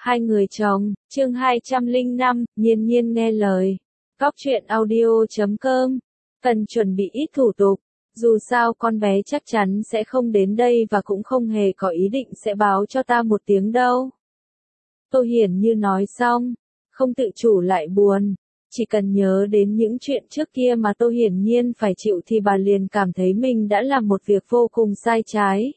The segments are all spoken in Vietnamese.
Hai người chồng, chương 205, Nhiên Nhiên nghe lời. Góc truyện audio.com. Cần chuẩn bị ít thủ tục. Dù sao con bé chắc chắn sẽ không đến đây và cũng không hề có ý định sẽ báo cho ta một tiếng đâu. Tô Hiển Như nói xong, không tự chủ lại buồn. Chỉ cần nhớ đến những chuyện trước kia mà Tô Hiển Nhiên phải chịu thì bà liền cảm thấy mình đã làm một việc vô cùng sai trái.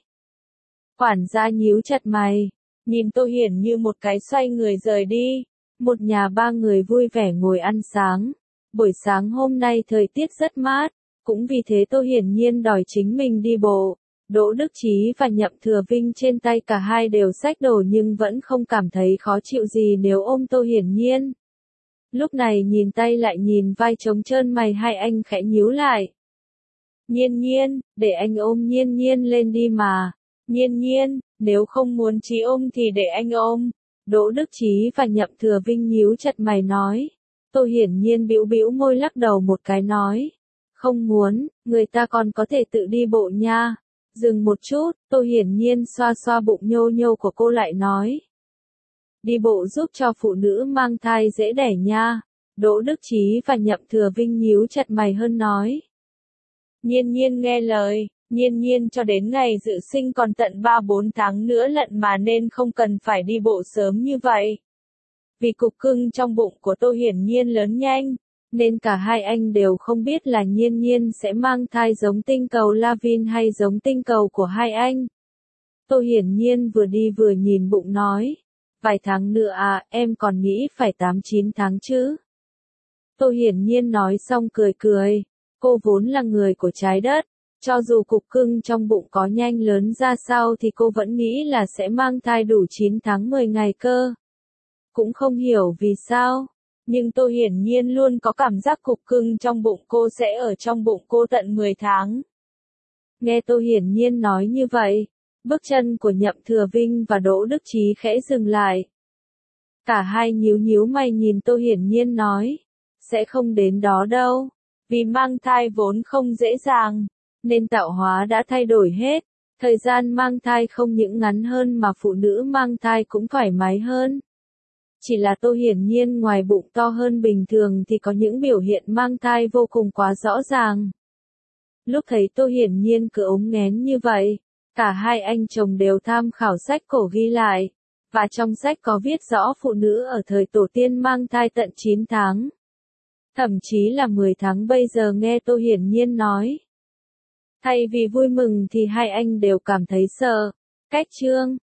Quản gia nhíu chặt mày, nhìn Tô Hiển Như một cái xoay người rời đi. Một nhà ba người vui vẻ ngồi ăn sáng. Buổi sáng hôm nay thời tiết rất mát, cũng vì thế Tô Hiển Nhiên đòi chính mình đi bộ. Đỗ Đức Chí và Nhậm Thừa Vinh trên tay cả hai đều xách đồ nhưng vẫn không cảm thấy khó chịu gì nếu ôm Tô Hiển Nhiên. Lúc này nhìn tay lại nhìn vai trống trơn mày hai anh khẽ nhíu lại. Nhiên Nhiên, để anh ôm Nhiên Nhiên lên đi mà. Nhiên Nhiên, nếu không muốn Chí ôm thì để anh ôm. Đỗ Đức Chí và Nhậm Thừa Vinh nhíu chặt mày nói. Tô Hiển Nhiên bĩu bĩu môi lắc đầu một cái nói. Không muốn, người ta còn có thể tự đi bộ nha. Dừng một chút, Tô Hiển Nhiên xoa xoa bụng nhô nhô của cô lại nói. Đi bộ giúp cho phụ nữ mang thai dễ đẻ nha. Đỗ Đức Chí và Nhậm Thừa Vinh nhíu chặt mày hơn nói. Nhiên Nhiên nghe lời, Nhiên Nhiên cho đến ngày dự sinh còn tận 3-4 tháng nữa lận mà nên không cần phải đi bộ sớm như vậy. Vì cục cưng trong bụng của Tô Hiển Nhiên lớn nhanh, nên cả hai anh đều không biết là Nhiên Nhiên sẽ mang thai giống tinh cầu Lavin hay giống tinh cầu của hai anh. Tô Hiển Nhiên vừa đi vừa nhìn bụng nói. Vài tháng nữa à, em còn nghĩ phải 8-9 tháng chứ. Tô Hiển Nhiên nói xong cười cười. Cô vốn là người của trái đất. Cho dù cục cưng trong bụng có nhanh lớn ra sao thì cô vẫn nghĩ là sẽ mang thai đủ 9 tháng 10 ngày cơ. Cũng không hiểu vì sao. Nhưng Tô Hiển Nhiên luôn có cảm giác cục cưng trong bụng cô sẽ ở trong bụng cô tận 10 tháng. Nghe Tô Hiển Nhiên nói như vậy, bước chân của Nhậm Thừa Vinh và Đỗ Đức Chí khẽ dừng lại. Cả hai nhíu nhíu mày nhìn Tô Hiển Nhiên nói. Sẽ không đến đó đâu. Vì mang thai vốn không dễ dàng, nên tạo hóa đã thay đổi hết. Thời gian mang thai không những ngắn hơn mà phụ nữ mang thai cũng thoải mái hơn. Chỉ là Tô Hiển Nhiên ngoài bụng to hơn bình thường thì có những biểu hiện mang thai vô cùng quá rõ ràng. Lúc thấy Tô Hiển Nhiên cứ ống nghén như vậy, cả hai anh chồng đều tham khảo sách cổ ghi lại. Và trong sách có viết rõ phụ nữ ở thời tổ tiên mang thai tận 9 tháng. Thậm chí là 10 tháng bây giờ nghe Tô Hiển Nhiên nói. Thay vì vui mừng thì hai anh đều cảm thấy sợ. Cách chương